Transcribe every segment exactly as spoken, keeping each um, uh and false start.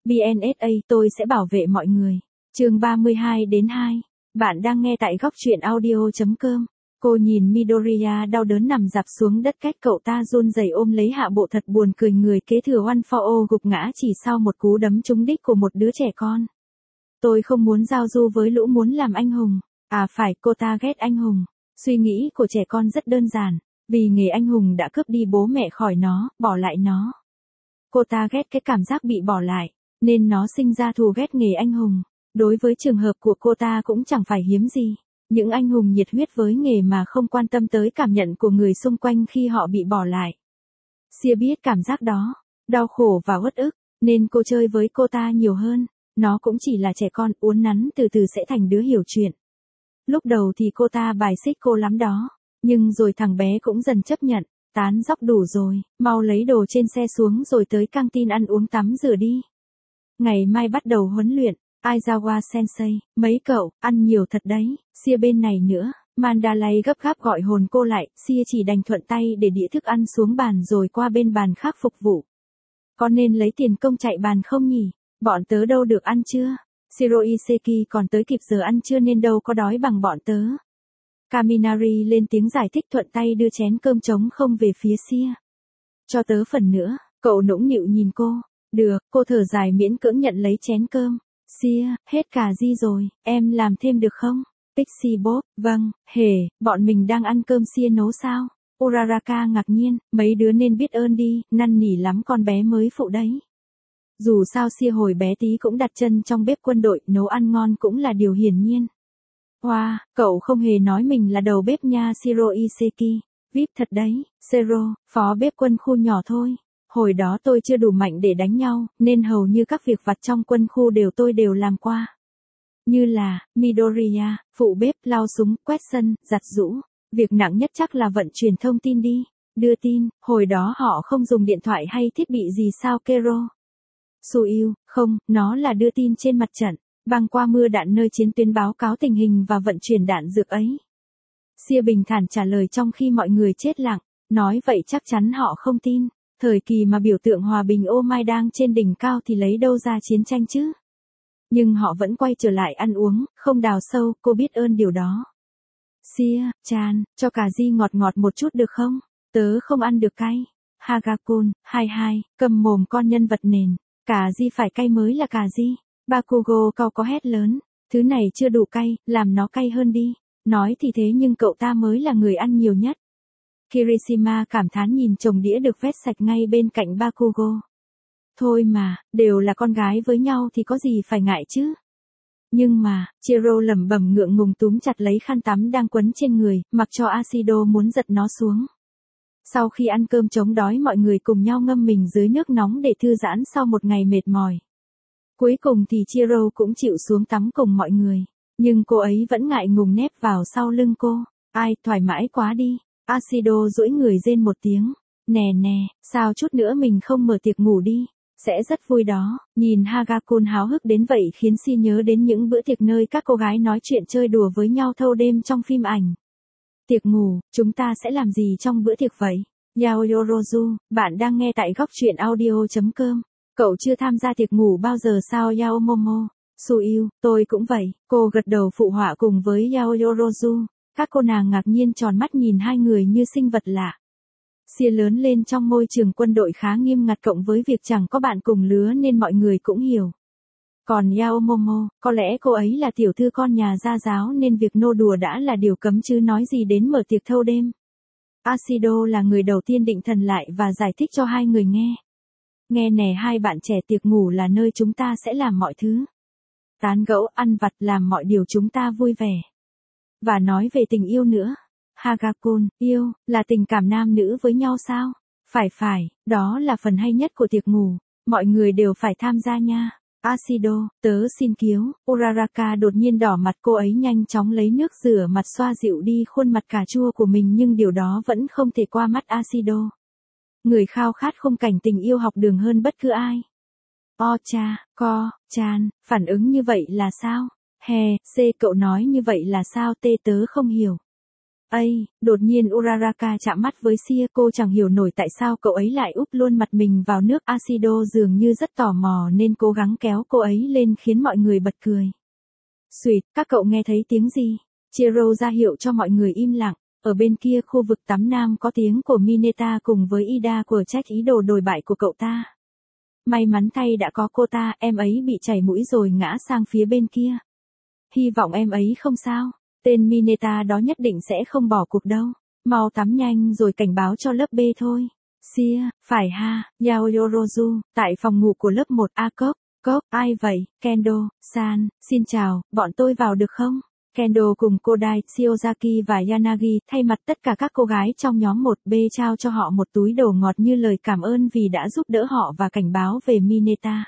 bê en ét a tôi sẽ bảo vệ mọi người. Chương ba mươi hai đến hai. Bạn đang nghe tại góc truyện audio chấm com. Cô nhìn Midoriya đau đớn nằm dạp xuống đất cách cậu ta run rẩy ôm lấy hạ bộ thật buồn cười, người kế thừa One for All gục ngã chỉ sau một cú đấm trúng đích của một đứa trẻ con. Tôi không muốn giao du với lũ muốn làm anh hùng. À phải, cô ta ghét anh hùng. Suy nghĩ của trẻ con rất đơn giản. Vì nghề anh hùng đã cướp đi bố mẹ khỏi nó, bỏ lại nó. Cô ta ghét cái cảm giác bị bỏ lại, nên nó sinh ra thù ghét nghề anh hùng. Đối với trường hợp của cô ta cũng chẳng phải hiếm gì. Những anh hùng nhiệt huyết với nghề mà không quan tâm tới cảm nhận của người xung quanh khi họ bị bỏ lại. Sia biết cảm giác đó, đau khổ và uất ức, nên cô chơi với cô ta nhiều hơn. Nó cũng chỉ là trẻ con, uốn nắn từ từ sẽ thành đứa hiểu chuyện. Lúc đầu thì cô ta bài xích cô lắm đó, nhưng rồi thằng bé cũng dần chấp nhận. Tán dóc đủ rồi, mau lấy đồ trên xe xuống rồi tới căng tin ăn uống tắm rửa đi. Ngày mai bắt đầu huấn luyện. Aizawa Sensei, mấy cậu, ăn nhiều thật đấy. Sia bên này nữa. Mandalay gấp gáp gọi hồn cô lại. Sia chỉ đành thuận tay để đĩa thức ăn xuống bàn rồi qua bên bàn khác phục vụ. Có nên lấy tiền công chạy bàn không nhỉ? Bọn tớ đâu được ăn chưa? Shiroiseki còn tới kịp giờ ăn trưa nên đâu có đói bằng bọn tớ. Kaminari lên tiếng giải thích, thuận tay đưa chén cơm trống không về phía Sia. Cho tớ phần nữa, cậu nũng nịu nhìn cô. Được, cô thở dài miễn cưỡng nhận lấy chén cơm. Sia, hết cà ri rồi, em làm thêm được không? Pixie Bob, vâng, hề, bọn mình đang ăn cơm Sia nấu sao? Uraraka ngạc nhiên, mấy đứa nên biết ơn đi, năn nỉ lắm con bé mới phụ đấy. Dù sao Sia hồi bé tí cũng đặt chân trong bếp quân đội, nấu ăn ngon cũng là điều hiển nhiên. Wow, cậu không hề nói mình là đầu bếp nha Shiroiseki. vê i pê thật đấy, Zero, phó bếp quân khu nhỏ thôi. Hồi đó tôi chưa đủ mạnh để đánh nhau, nên hầu như các việc vặt trong quân khu đều tôi đều làm qua. Như là, Midoriya, phụ bếp, lau súng, quét sân, giặt giũ. Việc nặng nhất chắc là vận chuyển thông tin đi. Đưa tin, hồi đó họ không dùng điện thoại hay thiết bị gì sao Kero? Suiu, không, nó là đưa tin trên mặt trận. Băng qua mưa đạn nơi chiến tuyến báo cáo tình hình và vận chuyển đạn dược ấy. Sia bình thản trả lời trong khi mọi người chết lặng. Nói vậy chắc chắn họ không tin. Thời kỳ mà biểu tượng hòa bình ô mai đang trên đỉnh cao thì lấy đâu ra chiến tranh chứ? Nhưng họ vẫn quay trở lại ăn uống, không đào sâu, cô biết ơn điều đó. Sia, chan, cho cà ri ngọt ngọt một chút được không? Tớ không ăn được cay. Hagakun, hai hai, cầm mồm con nhân vật nền. Cà ri phải cay mới là cà ri. Bakugo cau có hét lớn. Thứ này chưa đủ cay, làm nó cay hơn đi. Nói thì thế nhưng cậu ta mới là người ăn nhiều nhất. Kirishima cảm thán nhìn chồng đĩa được vét sạch ngay bên cạnh Bakugo. Thôi mà, đều là con gái với nhau thì có gì phải ngại chứ. Nhưng mà, Chiro lẩm bẩm ngượng ngùng túm chặt lấy khăn tắm đang quấn trên người, mặc cho Ashido muốn giật nó xuống. Sau khi ăn cơm chống đói mọi người cùng nhau ngâm mình dưới nước nóng để thư giãn sau một ngày mệt mỏi. Cuối cùng thì Chiro cũng chịu xuống tắm cùng mọi người. Nhưng cô ấy vẫn ngại ngùng nép vào sau lưng cô. Ai, thoải mái quá đi. Ashido duỗi người rên một tiếng. Nè nè, sao chút nữa mình không mở tiệc ngủ đi. Sẽ rất vui đó. Nhìn Hagakun háo hức đến vậy khiến Si nhớ đến những bữa tiệc nơi các cô gái nói chuyện chơi đùa với nhau thâu đêm trong phim ảnh. Tiệc ngủ, chúng ta sẽ làm gì trong bữa tiệc vậy? Yaoyorozu, bạn đang nghe tại góc truyện audio chấm com. Cậu chưa tham gia tiệc ngủ bao giờ sao Yaomomo? Suiu, tôi cũng vậy. Cô gật đầu phụ họa cùng với Yaoyorozu. Các cô nàng ngạc nhiên tròn mắt nhìn hai người như sinh vật lạ. Sia lớn lên trong môi trường quân đội khá nghiêm ngặt cộng với việc chẳng có bạn cùng lứa nên mọi người cũng hiểu. Còn Yaomomo, có lẽ cô ấy là tiểu thư con nhà gia giáo nên việc nô đùa đã là điều cấm chứ nói gì đến mở tiệc thâu đêm. Ashido là người đầu tiên định thần lại và giải thích cho hai người nghe. Nghe nè hai bạn trẻ, tiệc ngủ là nơi chúng ta sẽ làm mọi thứ. Tán gẫu, ăn vặt, làm mọi điều chúng ta vui vẻ. Và nói về tình yêu nữa. Hagakun, yêu, là tình cảm nam nữ với nhau sao? Phải phải, đó là phần hay nhất của tiệc ngủ. Mọi người đều phải tham gia nha. Ashido, tớ xin kiếu. Uraraka đột nhiên đỏ mặt, cô ấy nhanh chóng lấy nước rửa mặt xoa dịu đi khuôn mặt cà chua của mình nhưng điều đó vẫn không thể qua mắt Ashido. Người khao khát khung cảnh tình yêu học đường hơn bất cứ ai. O cha, co, chan, phản ứng như vậy là sao? Hè, C cậu nói như vậy là sao? Tê tớ không hiểu. Ây, đột nhiên Uraraka chạm mắt với Sia, cô chẳng hiểu nổi tại sao cậu ấy lại úp luôn mặt mình vào nước. Ashido dường như rất tò mò nên cố gắng kéo cô ấy lên khiến mọi người bật cười. Xuyệt, các cậu nghe thấy tiếng gì? Chiro ra hiệu cho mọi người im lặng. Ở bên kia khu vực tắm nam có tiếng của Mineta cùng với Ida của trách ý đồ đồi bại của cậu ta. May mắn thay đã có cô ta, em ấy bị chảy mũi rồi ngã sang phía bên kia. Hy vọng em ấy không sao. Tên Mineta đó nhất định sẽ không bỏ cuộc đâu. Mau tắm nhanh rồi cảnh báo cho lớp B thôi. Sia, phải ha, Yaoyorozu, tại phòng ngủ của lớp một A Cốc. Cốc, ai vậy? Kendo, San, xin chào, bọn tôi vào được không? Kendo cùng Kodai, Shiozaki và Yanagi thay mặt tất cả các cô gái trong nhóm một B trao cho họ một túi đồ ngọt như lời cảm ơn vì đã giúp đỡ họ và cảnh báo về Mineta.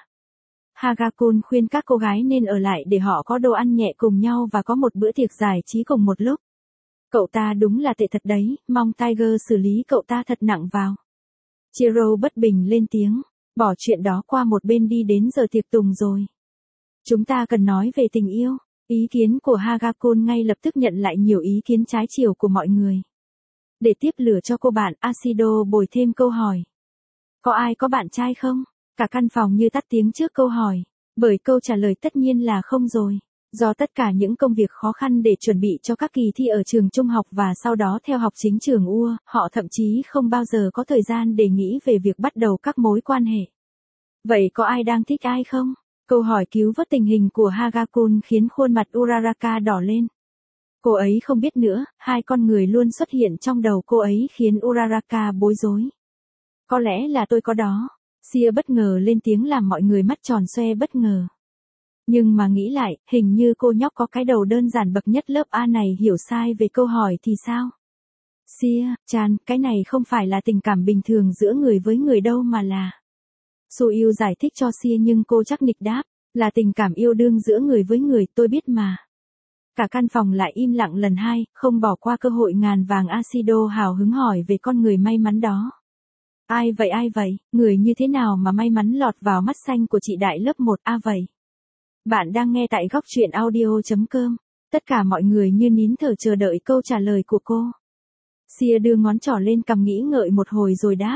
Hagakun khuyên các cô gái nên ở lại để họ có đồ ăn nhẹ cùng nhau và có một bữa tiệc giải trí cùng một lúc. Cậu ta đúng là tệ thật đấy, mong Tiger xử lý cậu ta thật nặng vào. Chiro bất bình lên tiếng, bỏ chuyện đó qua một bên đi, đến giờ tiệc tùng rồi. Chúng ta cần nói về tình yêu. Ý kiến của Hagakun ngay lập tức nhận lại nhiều ý kiến trái chiều của mọi người. Để tiếp lửa cho cô bạn, Ashido bồi thêm câu hỏi. Có ai có bạn trai không? Cả căn phòng như tắt tiếng trước câu hỏi. Bởi câu trả lời tất nhiên là không rồi. Do tất cả những công việc khó khăn để chuẩn bị cho các kỳ thi ở trường trung học và sau đó theo học chính trường u a, họ thậm chí không bao giờ có thời gian để nghĩ về việc bắt đầu các mối quan hệ. Vậy có ai đang thích ai không? Câu hỏi cứu vớt tình hình của Hagakun khiến khuôn mặt Uraraka đỏ lên. Cô ấy không biết nữa, hai con người luôn xuất hiện trong đầu cô ấy khiến Uraraka bối rối. Có lẽ là tôi có đó. Sia bất ngờ lên tiếng làm mọi người mắt tròn xoe bất ngờ. Nhưng mà nghĩ lại, hình như cô nhóc có cái đầu đơn giản bậc nhất lớp A này hiểu sai về câu hỏi thì sao? Sia, Chan, cái này không phải là tình cảm bình thường giữa người với người đâu mà là... Su-yêu giải thích cho Sia nhưng cô chắc nịch đáp, là tình cảm yêu đương giữa người với người, tôi biết mà. Cả căn phòng lại im lặng lần hai, không bỏ qua cơ hội ngàn vàng. Ashido hào hứng hỏi về con người may mắn đó. Ai vậy ai vậy, người như thế nào mà may mắn lọt vào mắt xanh của chị đại lớp một A vậy? Bạn đang nghe tại góc truyện audio.com. Tất cả mọi người như nín thở chờ đợi câu trả lời của cô. Sia đưa ngón trỏ lên cằm nghĩ ngợi một hồi rồi đáp.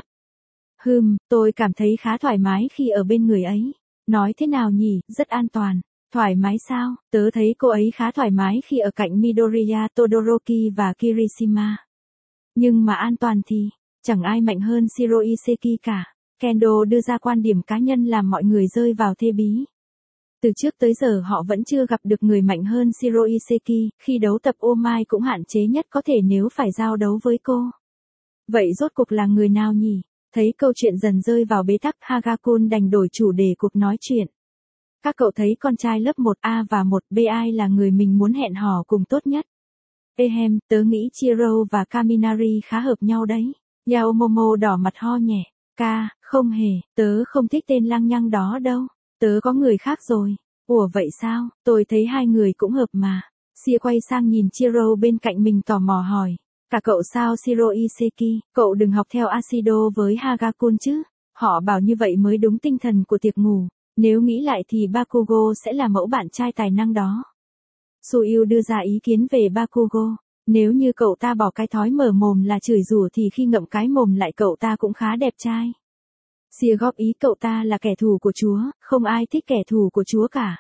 Hừm, tôi cảm thấy khá thoải mái khi ở bên người ấy. Nói thế nào nhỉ, rất an toàn. Thoải mái sao? Tớ thấy cô ấy khá thoải mái khi ở cạnh Midoriya, Todoroki và Kirishima. Nhưng mà an toàn thì, chẳng ai mạnh hơn Shiroiseki cả. Kendo đưa ra quan điểm cá nhân làm mọi người rơi vào thê bí. Từ trước tới giờ họ vẫn chưa gặp được người mạnh hơn Shiroiseki, khi đấu tập Omai cũng hạn chế nhất có thể nếu phải giao đấu với cô. Vậy rốt cuộc là người nào nhỉ? Thấy câu chuyện dần rơi vào bế tắc, Hagakun đành đổi chủ đề cuộc nói chuyện. Các cậu thấy con trai lớp một A và một B ai là người mình muốn hẹn hò cùng tốt nhất? Ehem, tớ nghĩ Chiro và Kaminari khá hợp nhau đấy. Yaomomo đỏ mặt ho nhẹ. Ca, không hề, tớ không thích tên lăng nhăng đó đâu. Tớ có người khác rồi. Ủa vậy sao, tôi thấy hai người cũng hợp mà. Sia quay sang nhìn Chiro bên cạnh mình tò mò hỏi. Cả cậu sao Shiroiseki, cậu đừng học theo Ashido với Hagakun chứ. Họ bảo như vậy mới đúng tinh thần của tiệc ngủ. Nếu nghĩ lại thì Bakugo sẽ là mẫu bạn trai tài năng đó. Su-yêu đưa ra ý kiến về Bakugo. Nếu như cậu ta bỏ cái thói mở mồm là chửi rủa thì khi ngậm cái mồm lại cậu ta cũng khá đẹp trai. Sia góp ý cậu ta là kẻ thù của Chúa, không ai thích kẻ thù của Chúa cả.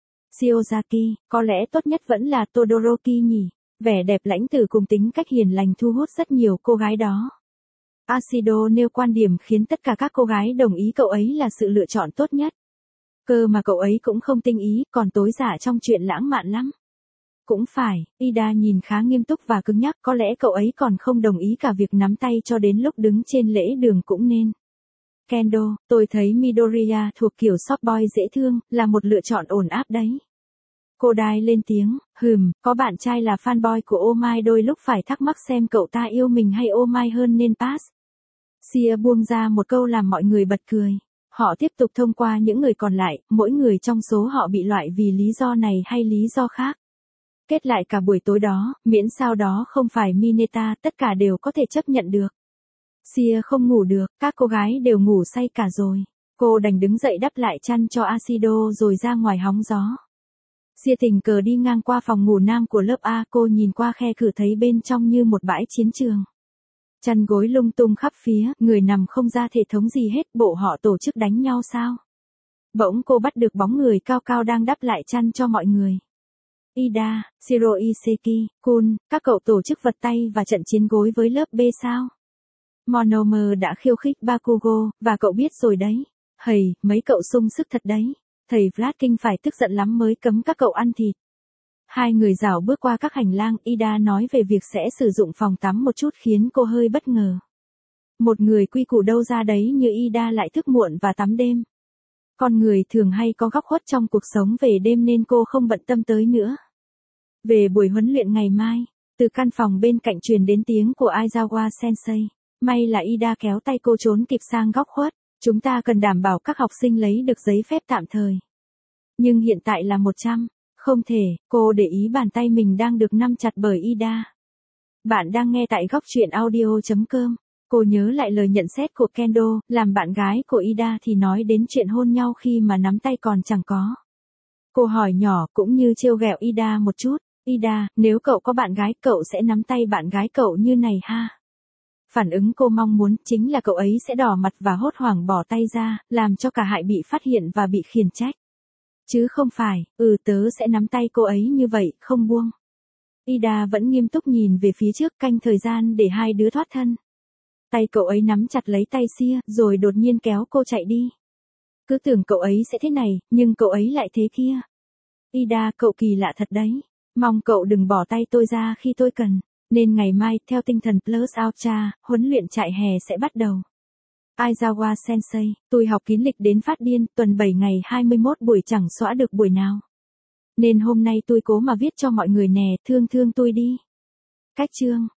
Shiozaki, có lẽ tốt nhất vẫn là Todoroki nhỉ. Vẻ đẹp lãnh tử cùng tính cách hiền lành thu hút rất nhiều cô gái đó. Ashido nêu quan điểm khiến tất cả các cô gái đồng ý cậu ấy là sự lựa chọn tốt nhất. Cơ mà cậu ấy cũng không tinh ý, còn tối giả trong chuyện lãng mạn lắm. Cũng phải, Ida nhìn khá nghiêm túc và cứng nhắc, có lẽ cậu ấy còn không đồng ý cả việc nắm tay cho đến lúc đứng trên lễ đường cũng nên. Kendo, tôi thấy Midoriya thuộc kiểu soft boy dễ thương, là một lựa chọn ổn áp đấy. Kodai lên tiếng, hừm, có bạn trai là fanboy của Omai đôi lúc phải thắc mắc xem cậu ta yêu mình hay Omai hơn nên pass. Sia buông ra một câu làm mọi người bật cười. Họ tiếp tục thông qua những người còn lại, mỗi người trong số họ bị loại vì lý do này hay lý do khác. Kết lại cả buổi tối đó, miễn sao đó không phải Mineta, tất cả đều có thể chấp nhận được. Sia không ngủ được, các cô gái đều ngủ say cả rồi. Cô đành đứng dậy đắp lại chăn cho Ashido rồi ra ngoài hóng gió. Sia tình cờ đi ngang qua phòng ngủ nam của lớp A, cô nhìn qua khe cửa thấy bên trong như một bãi chiến trường. Chăn gối lung tung khắp phía, người nằm không ra thể thống gì hết, bộ họ tổ chức đánh nhau sao? Bỗng cô bắt được bóng người cao cao đang đắp lại chăn cho mọi người. Ida, Shiroiseki, Kun, các cậu tổ chức vật tay và trận chiến gối với lớp B sao? Monomer đã khiêu khích Bakugo, và cậu biết rồi đấy. Hầy, mấy cậu sung sức thật đấy. Thầy Vladking phải tức giận lắm mới cấm các cậu ăn thịt. Hai người rảo bước qua các hành lang, Ida nói về việc sẽ sử dụng phòng tắm một chút khiến cô hơi bất ngờ. Một người quy củ đâu ra đấy như Ida lại thức muộn và tắm đêm. Con người thường hay có góc khuất trong cuộc sống về đêm nên cô không bận tâm tới nữa. Về buổi huấn luyện ngày mai, từ căn phòng bên cạnh truyền đến tiếng của Aizawa Sensei. May là Ida kéo tay cô trốn kịp sang góc khuất. Chúng ta cần đảm bảo các học sinh lấy được giấy phép tạm thời. Nhưng hiện tại là một trăm. Không thể, cô để ý bàn tay mình đang được nắm chặt bởi Ida. Bạn đang nghe tại góc truyện audio chấm com. Cô nhớ lại lời nhận xét của Kendo, làm bạn gái của Ida thì nói đến chuyện hôn nhau khi mà nắm tay còn chẳng có. Cô hỏi nhỏ cũng như trêu ghẹo Ida một chút. Ida, nếu cậu có bạn gái, cậu sẽ nắm tay bạn gái cậu như này ha? Phản ứng cô mong muốn chính là cậu ấy sẽ đỏ mặt và hốt hoảng bỏ tay ra, làm cho cả hai bị phát hiện và bị khiển trách. Chứ không phải, ừ tớ sẽ nắm tay cô ấy như vậy, không buông. Ida vẫn nghiêm túc nhìn về phía trước, canh thời gian để hai đứa thoát thân. Tay cậu ấy nắm chặt lấy tay Sia, rồi đột nhiên kéo cô chạy đi. Cứ tưởng cậu ấy sẽ thế này, nhưng cậu ấy lại thế kia. Ida, cậu kỳ lạ thật đấy. Mong cậu đừng bỏ tay tôi ra khi tôi cần. Nên ngày mai, theo tinh thần Plus Ultra, huấn luyện trại hè sẽ bắt đầu. Aizawa Sensei, tôi học kín lịch đến phát điên, tuần bảy ngày hai mươi mốt buổi chẳng xóa được buổi nào. Nên hôm nay tôi cố mà viết cho mọi người nè, thương thương tôi đi. Cách chương.